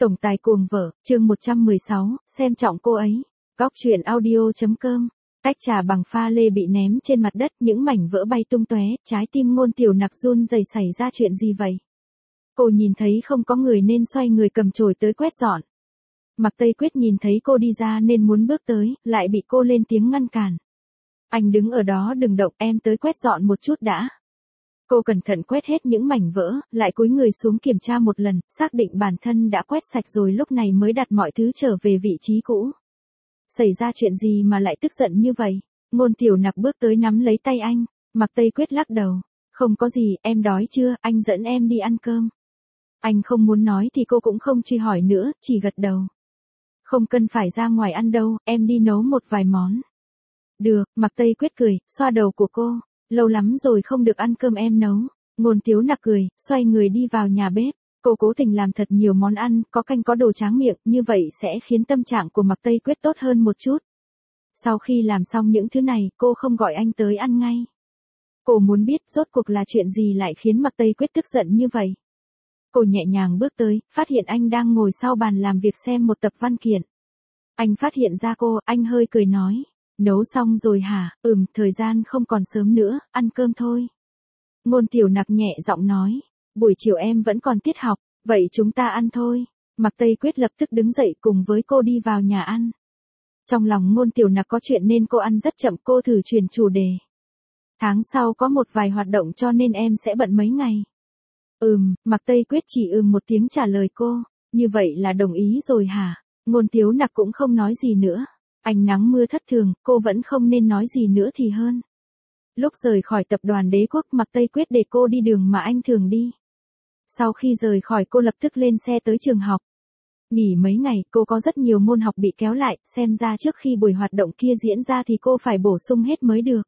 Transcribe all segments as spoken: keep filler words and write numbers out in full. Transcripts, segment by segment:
Tổng tài cuồng vợ, chương một trăm mười sáu, xem trọng cô ấy. Góc truyện audio.com. Tách trà bằng pha lê bị ném trên mặt đất, những mảnh vỡ bay tung tóe, trái tim Ngôn Tiểu Nặc run rẩy. Xảy ra chuyện gì vậy? Cô nhìn thấy không có người nên xoay người cầm chổi tới quét dọn. Mạc Tây Quyết nhìn thấy cô đi ra nên muốn bước tới, lại bị cô lên tiếng ngăn cản. Anh đứng ở đó đừng động, em tới quét dọn một chút đã. Cô cẩn thận quét hết những mảnh vỡ, lại cúi người xuống kiểm tra một lần, xác định bản thân đã quét sạch rồi lúc này mới đặt mọi thứ trở về vị trí cũ. Xảy ra chuyện gì mà lại tức giận như vậy? Ngôn Tiểu Nặc bước tới nắm lấy tay anh. Mạc Tây Quyết lắc đầu. Không có gì, em đói chưa, anh dẫn em đi ăn cơm. Anh không muốn nói thì cô cũng không truy hỏi nữa, chỉ gật đầu. Không cần phải ra ngoài ăn đâu, em đi nấu một vài món. Được, Mạc Tây Quyết cười, xoa đầu của cô. Lâu lắm rồi không được ăn cơm em nấu. Ngôn Tiểu Nặc cười, xoay người đi vào nhà bếp. Cô cố tình làm thật nhiều món ăn, có canh có đồ tráng miệng, như vậy sẽ khiến tâm trạng của Mạc Tây Quyết tốt hơn một chút. Sau khi làm xong những thứ này, cô không gọi anh tới ăn ngay. Cô muốn biết rốt cuộc là chuyện gì lại khiến Mạc Tây Quyết tức giận như vậy. Cô nhẹ nhàng bước tới, phát hiện anh đang ngồi sau bàn làm việc xem một tập văn kiện. Anh phát hiện ra cô, anh hơi cười nói. Nấu xong rồi hả? Ừm, thời gian không còn sớm nữa, ăn cơm thôi. Ngôn Tiểu Nặc nhẹ giọng nói. Buổi chiều em vẫn còn tiết học, vậy chúng ta ăn thôi. Mạc Tây Quyết lập tức đứng dậy cùng với cô đi vào nhà ăn. Trong lòng Ngôn Tiểu Nặc có chuyện nên cô ăn rất chậm, cô thử chuyển chủ đề. Tháng sau có một vài hoạt động cho nên em sẽ bận mấy ngày. Ừm, Mạc Tây Quyết chỉ ừm một tiếng trả lời cô. Như vậy là đồng ý rồi hả? Ngôn Tiểu Nặc cũng không nói gì nữa. Ánh nắng mưa thất thường, cô vẫn không nên nói gì nữa thì hơn. Lúc rời khỏi tập đoàn Đế Quốc, Mạc Tây Quyết để cô đi đường mà anh thường đi. Sau khi rời khỏi cô lập tức lên xe tới trường học. Nghỉ mấy ngày, cô có rất nhiều môn học bị kéo lại, xem ra trước khi buổi hoạt động kia diễn ra thì cô phải bổ sung hết mới được.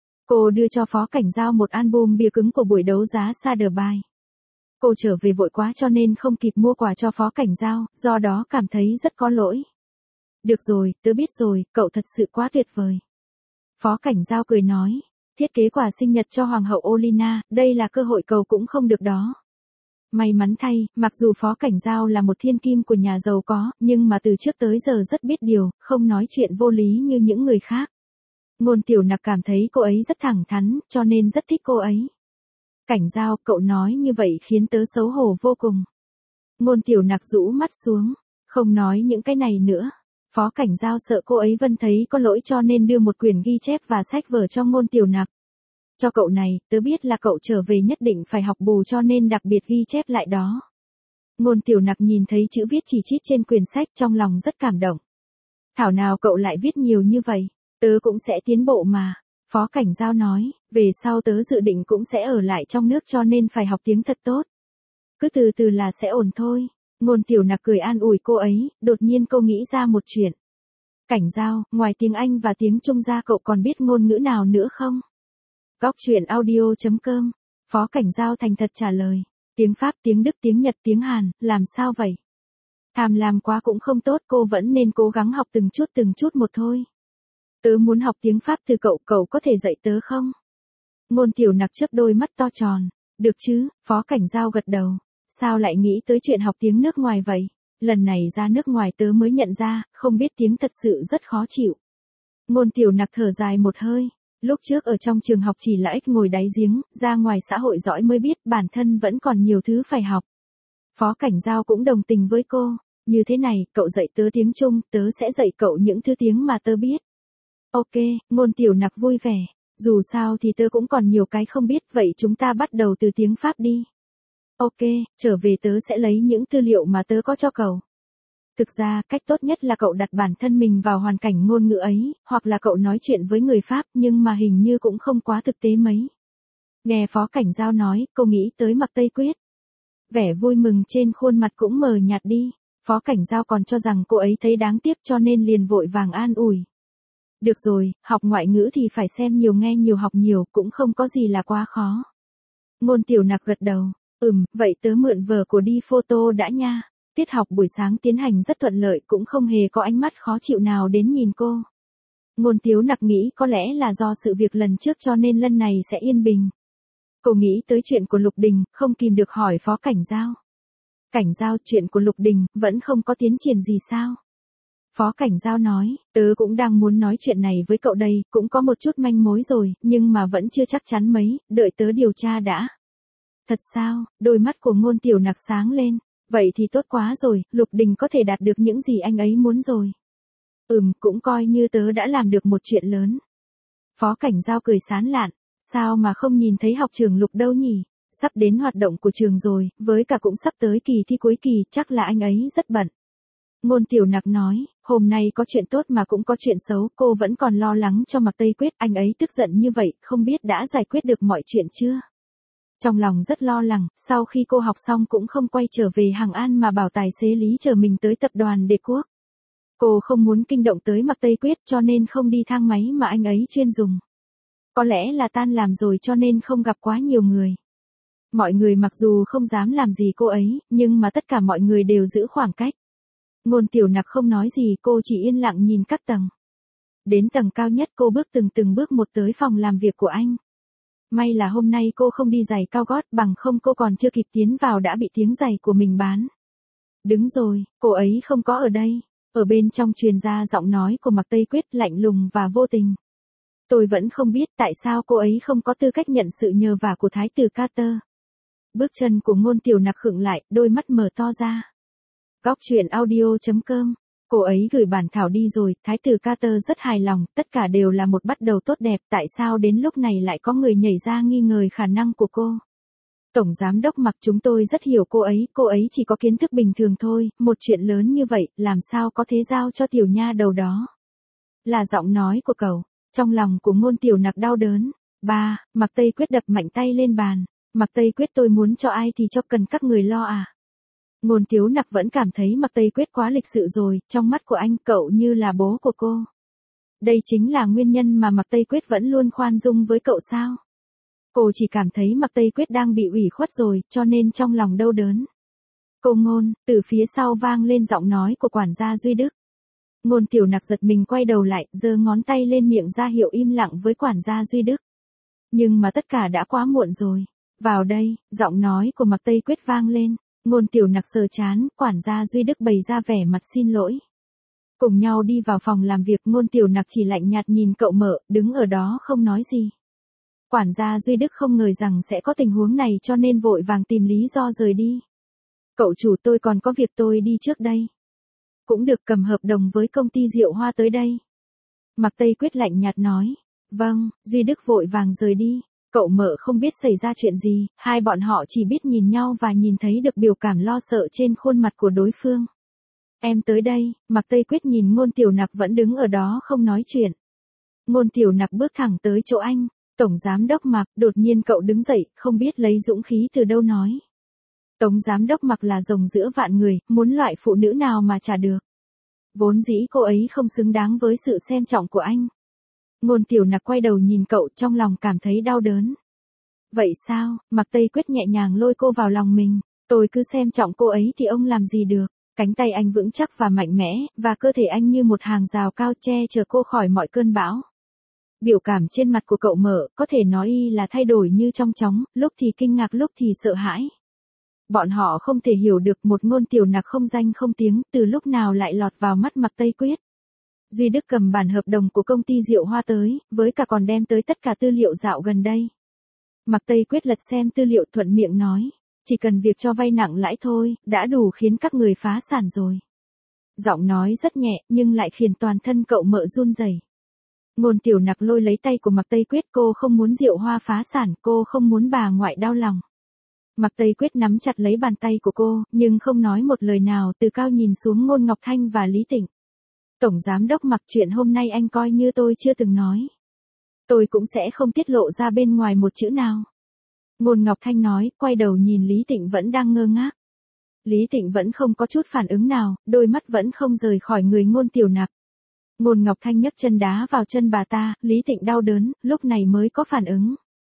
Cô đưa cho Phó Cảnh Giao một album bìa cứng của buổi đấu giá Sotheby's. Cô trở về vội quá cho nên không kịp mua quà cho Phó Cảnh Giao, do đó cảm thấy rất có lỗi. Được rồi, tớ biết rồi, cậu thật sự quá tuyệt vời. Phó Cảnh Giao cười nói, thiết kế quà sinh nhật cho Hoàng hậu Olina, đây là cơ hội cầu cũng không được đó. May mắn thay, mặc dù Phó Cảnh Giao là một thiên kim của nhà giàu có, nhưng mà từ trước tới giờ rất biết điều, không nói chuyện vô lý như những người khác. Ngôn Tiểu Nặc cảm thấy cô ấy rất thẳng thắn, cho nên rất thích cô ấy. Cảnh Giao, cậu nói như vậy khiến tớ xấu hổ vô cùng. Ngôn Tiểu Nặc rũ mắt xuống, không nói những cái này nữa. Phó Cảnh Giao sợ cô ấy Vân thấy có lỗi cho nên đưa một quyển ghi chép và sách vở cho Ngôn Tiểu Nặc. Cho cậu này, tớ biết là cậu trở về nhất định phải học bù cho nên đặc biệt ghi chép lại đó. Ngôn Tiểu Nặc nhìn thấy chữ viết chỉ chít trên quyển sách trong lòng rất cảm động. Thảo nào cậu lại viết nhiều như vậy, tớ cũng sẽ tiến bộ mà. Phó Cảnh Giao nói, về sau tớ dự định cũng sẽ ở lại trong nước cho nên phải học tiếng thật tốt. Cứ từ từ là sẽ ổn thôi. Ngôn Tiểu Nặc cười an ủi cô ấy, đột nhiên cô nghĩ ra một chuyện. Cảnh Giao, ngoài tiếng Anh và tiếng Trung ra cậu còn biết ngôn ngữ nào nữa không? Góc truyện audio.com. Phó Cảnh Giao thành thật trả lời. Tiếng Pháp, tiếng Đức, tiếng Nhật, tiếng Hàn, làm sao vậy? Tham lam quá cũng không tốt, cô vẫn nên cố gắng học từng chút từng chút một thôi. Tớ muốn học tiếng Pháp từ cậu, cậu có thể dạy tớ không? Ngôn Tiểu Nặc chớp đôi mắt to tròn. Được chứ, Phó Cảnh Giao gật đầu. Sao lại nghĩ tới chuyện học tiếng nước ngoài vậy? Lần này ra nước ngoài tớ mới nhận ra, không biết tiếng thật sự rất khó chịu. Ngôn Tiểu Nặc thở dài một hơi. Lúc trước ở trong trường học chỉ là ếch ngồi đáy giếng, ra ngoài xã hội giỏi mới biết bản thân vẫn còn nhiều thứ phải học. Phó Cảnh Giao cũng đồng tình với cô. Như thế này, cậu dạy tớ tiếng Trung, tớ sẽ dạy cậu những thứ tiếng mà tớ biết. Ok, Ngôn Tiểu Nặc vui vẻ. Dù sao thì tớ cũng còn nhiều cái không biết, vậy chúng ta bắt đầu từ tiếng Pháp đi. Ok, trở về tớ sẽ lấy những tư liệu mà tớ có cho cậu. Thực ra, cách tốt nhất là cậu đặt bản thân mình vào hoàn cảnh ngôn ngữ ấy, hoặc là cậu nói chuyện với người Pháp nhưng mà hình như cũng không quá thực tế mấy. Nghe Phó Cảnh Giao nói, cô nghĩ tới Mạc Tây Quyết. Vẻ vui mừng trên khuôn mặt cũng mờ nhạt đi. Phó Cảnh Giao còn cho rằng cô ấy thấy đáng tiếc cho nên liền vội vàng an ủi. Được rồi, học ngoại ngữ thì phải xem nhiều nghe nhiều học nhiều, cũng không có gì là quá khó. Ngôn Tiểu Nặc gật đầu. Ừm, vậy tớ mượn vở của đi photo đã nha. Tiết học buổi sáng tiến hành rất thuận lợi, cũng không hề có ánh mắt khó chịu nào đến nhìn cô. Ngôn Tiểu Nặc nghĩ có lẽ là do sự việc lần trước cho nên lần này sẽ yên bình. Cô nghĩ tới chuyện của Lục Đình, không kìm được hỏi Phó Cảnh Giao. Cảnh Giao, chuyện của Lục Đình, vẫn không có tiến triển gì sao? Phó Cảnh Giao nói, tớ cũng đang muốn nói chuyện này với cậu đây, cũng có một chút manh mối rồi, nhưng mà vẫn chưa chắc chắn mấy, đợi tớ điều tra đã. Thật sao? Đôi mắt của Ngôn Tiểu Nặc sáng lên. Vậy thì tốt quá rồi, Lục Đình có thể đạt được những gì anh ấy muốn rồi. Ừm, cũng coi như tớ đã làm được một chuyện lớn. Phó Cảnh Giao cười sán lạn, sao mà không nhìn thấy học trường Lục đâu nhỉ? Sắp đến hoạt động của trường rồi, với cả cũng sắp tới kỳ thi cuối kỳ, chắc là anh ấy rất bận. Ngôn Tiểu Nặc nói, hôm nay có chuyện tốt mà cũng có chuyện xấu, cô vẫn còn lo lắng cho Mạc Tây Quyết, anh ấy tức giận như vậy, không biết đã giải quyết được mọi chuyện chưa? Trong lòng rất lo lắng, sau khi cô học xong cũng không quay trở về Hàng An mà bảo tài xế Lý chờ mình tới tập đoàn Đế Quốc. Cô không muốn kinh động tới Mạc Tây Quyết cho nên không đi thang máy mà anh ấy chuyên dùng. Có lẽ là tan làm rồi cho nên không gặp quá nhiều người. Mọi người mặc dù không dám làm gì cô ấy, nhưng mà tất cả mọi người đều giữ khoảng cách. Ngôn Tiểu Nặc không nói gì, cô chỉ yên lặng nhìn các tầng. Đến tầng cao nhất cô bước từng từng bước một tới phòng làm việc của anh. May là hôm nay cô không đi giày cao gót, bằng không cô còn chưa kịp tiến vào đã bị tiếng giày của mình bán. Đứng rồi, cô ấy không có ở đây. Ở bên trong truyền ra giọng nói của Mạc Tây Quyết lạnh lùng và vô tình. Tôi vẫn không biết tại sao cô ấy không có tư cách nhận sự nhờ vả của Thái tử Carter. Bước chân của Ngôn Tiểu Nặc khựng lại, đôi mắt mở to ra. Góc truyện audio chấm com. Cô ấy gửi bản thảo đi rồi, Thái tử Carter rất hài lòng, tất cả đều là một bắt đầu tốt đẹp, tại sao đến lúc này lại có người nhảy ra nghi ngờ khả năng của cô? Tổng giám đốc Mạc, chúng tôi rất hiểu cô ấy, cô ấy chỉ có kiến thức bình thường thôi, một chuyện lớn như vậy, làm sao có thế giao cho tiểu nha đầu đó? Là giọng nói của cậu, trong lòng của Ngôn Tiểu Nặc đau đớn. Ba, Mạc Tây Quyết đập mạnh tay lên bàn. Mạc Tây Quyết, tôi muốn cho ai thì cho, cần các người lo à? Ngôn Tiểu Nặc vẫn cảm thấy Mạc Tây Quyết quá lịch sự rồi, trong mắt của anh cậu như là bố của cô. Đây chính là nguyên nhân mà Mạc Tây Quyết vẫn luôn khoan dung với cậu sao? Cô chỉ cảm thấy Mạc Tây Quyết đang bị ủy khuất rồi, cho nên trong lòng đau đớn. Cô Ngôn, từ phía sau vang lên giọng nói của quản gia Duy Đức. Ngôn Tiểu Nặc giật mình quay đầu lại, giơ ngón tay lên miệng ra hiệu im lặng với quản gia Duy Đức. Nhưng mà tất cả đã quá muộn rồi. Vào đây, giọng nói của Mạc Tây Quyết vang lên. Ngôn Tiểu Nặc sờ chán, quản gia Duy Đức bày ra vẻ mặt xin lỗi. Cùng nhau đi vào phòng làm việc, Ngôn Tiểu Nặc chỉ lạnh nhạt nhìn cậu Mợ, đứng ở đó không nói gì. Quản gia Duy Đức không ngờ rằng sẽ có tình huống này cho nên vội vàng tìm lý do rời đi. Cậu chủ, tôi còn có việc, tôi đi trước đây. Cũng được, cầm hợp đồng với công ty rượu hoa tới đây. Mạc Tây Quyết lạnh nhạt nói. Vâng, Duy Đức vội vàng rời đi. Cậu Mợ không biết xảy ra chuyện gì, hai bọn họ chỉ biết nhìn nhau và nhìn thấy được biểu cảm lo sợ trên khuôn mặt của đối phương. Em tới đây, Mạc Tây Quyết nhìn Ngôn Tiểu Nặc vẫn đứng ở đó không nói chuyện. Ngôn Tiểu Nặc bước thẳng tới chỗ anh. Tổng giám đốc Mạc, đột nhiên cậu đứng dậy, không biết lấy dũng khí từ đâu nói. Tổng giám đốc Mạc là rồng giữa vạn người, muốn loại phụ nữ nào mà trả được. Vốn dĩ cô ấy không xứng đáng với sự xem trọng của anh. Ngôn Tiểu Nặc quay đầu nhìn cậu, trong lòng cảm thấy đau đớn. Vậy sao? Mạc Tây Quyết nhẹ nhàng lôi cô vào lòng mình. Tôi cứ xem trọng cô ấy thì ông làm gì được. Cánh tay anh vững chắc và mạnh mẽ, và cơ thể anh như một hàng rào cao che chở cô khỏi mọi cơn bão. Biểu cảm trên mặt của cậu Mợ, có thể nói y là thay đổi như trong chóng, lúc thì kinh ngạc lúc thì sợ hãi. Bọn họ không thể hiểu được một Ngôn Tiểu Nặc không danh không tiếng, từ lúc nào lại lọt vào mắt Mạc Tây Quyết. Duy Đức cầm bản hợp đồng của công ty rượu hoa tới, với cả còn đem tới tất cả tư liệu dạo gần đây. Mạc Tây Quyết lật xem tư liệu, thuận miệng nói, chỉ cần việc cho vay nặng lãi thôi, đã đủ khiến các người phá sản rồi. Giọng nói rất nhẹ, nhưng lại khiến toàn thân cậu Mợ run rẩy. Ngôn Tiểu Nặc lôi lấy tay của Mạc Tây Quyết, cô không muốn rượu hoa phá sản, cô không muốn bà ngoại đau lòng. Mạc Tây Quyết nắm chặt lấy bàn tay của cô, nhưng không nói một lời nào, từ cao nhìn xuống Ngôn Ngọc Thanh và Lý Tịnh. Tổng giám đốc Mạc, chuyện hôm nay anh coi như tôi chưa từng nói. Tôi cũng sẽ không tiết lộ ra bên ngoài một chữ nào. Ngôn Ngọc Thanh nói, quay đầu nhìn Lý Tịnh vẫn đang ngơ ngác. Lý Tịnh vẫn không có chút phản ứng nào, đôi mắt vẫn không rời khỏi người Ngôn Tiểu Nặc. Ngôn Ngọc Thanh nhấc chân đá vào chân bà ta, Lý Tịnh đau đớn, lúc này mới có phản ứng.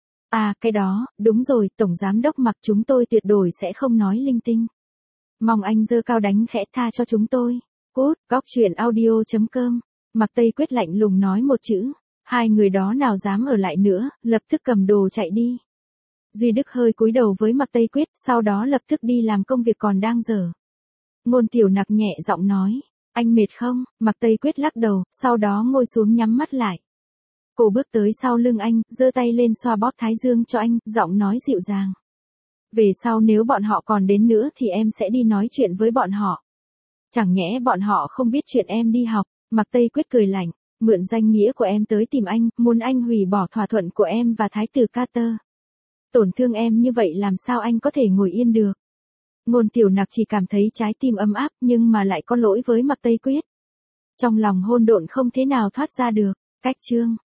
À, cái đó, đúng rồi, Tổng giám đốc Mạc, chúng tôi tuyệt đối sẽ không nói linh tinh. Mong anh giơ cao đánh khẽ tha cho chúng tôi. Cút, góc truyện audio chấm com. Mạc Tây Quyết lạnh lùng nói một chữ. Hai người đó nào dám ở lại nữa, lập tức cầm đồ chạy đi. Duy Đức hơi cúi đầu với Mạc Tây Quyết, sau đó lập tức đi làm công việc còn đang dở. Ngôn Tiểu Nặc nhẹ giọng nói, anh mệt không? Mạc Tây Quyết lắc đầu, sau đó ngồi xuống nhắm mắt lại. Cô bước tới sau lưng anh, giơ tay lên xoa bóp thái dương cho anh, giọng nói dịu dàng. Về sau nếu bọn họ còn đến nữa thì em sẽ đi nói chuyện với bọn họ. Chẳng nhẽ bọn họ không biết chuyện em đi học. Mạc Tây Quyết cười lạnh, mượn danh nghĩa của em tới tìm anh, muốn anh hủy bỏ thỏa thuận của em và thái tử Carter. Tổn thương em như vậy làm sao anh có thể ngồi yên được. Ngôn Tiểu Nặc chỉ cảm thấy trái tim ấm áp nhưng mà lại có lỗi với Mạc Tây Quyết. Trong lòng hôn độn không thế nào thoát ra được. Cách chương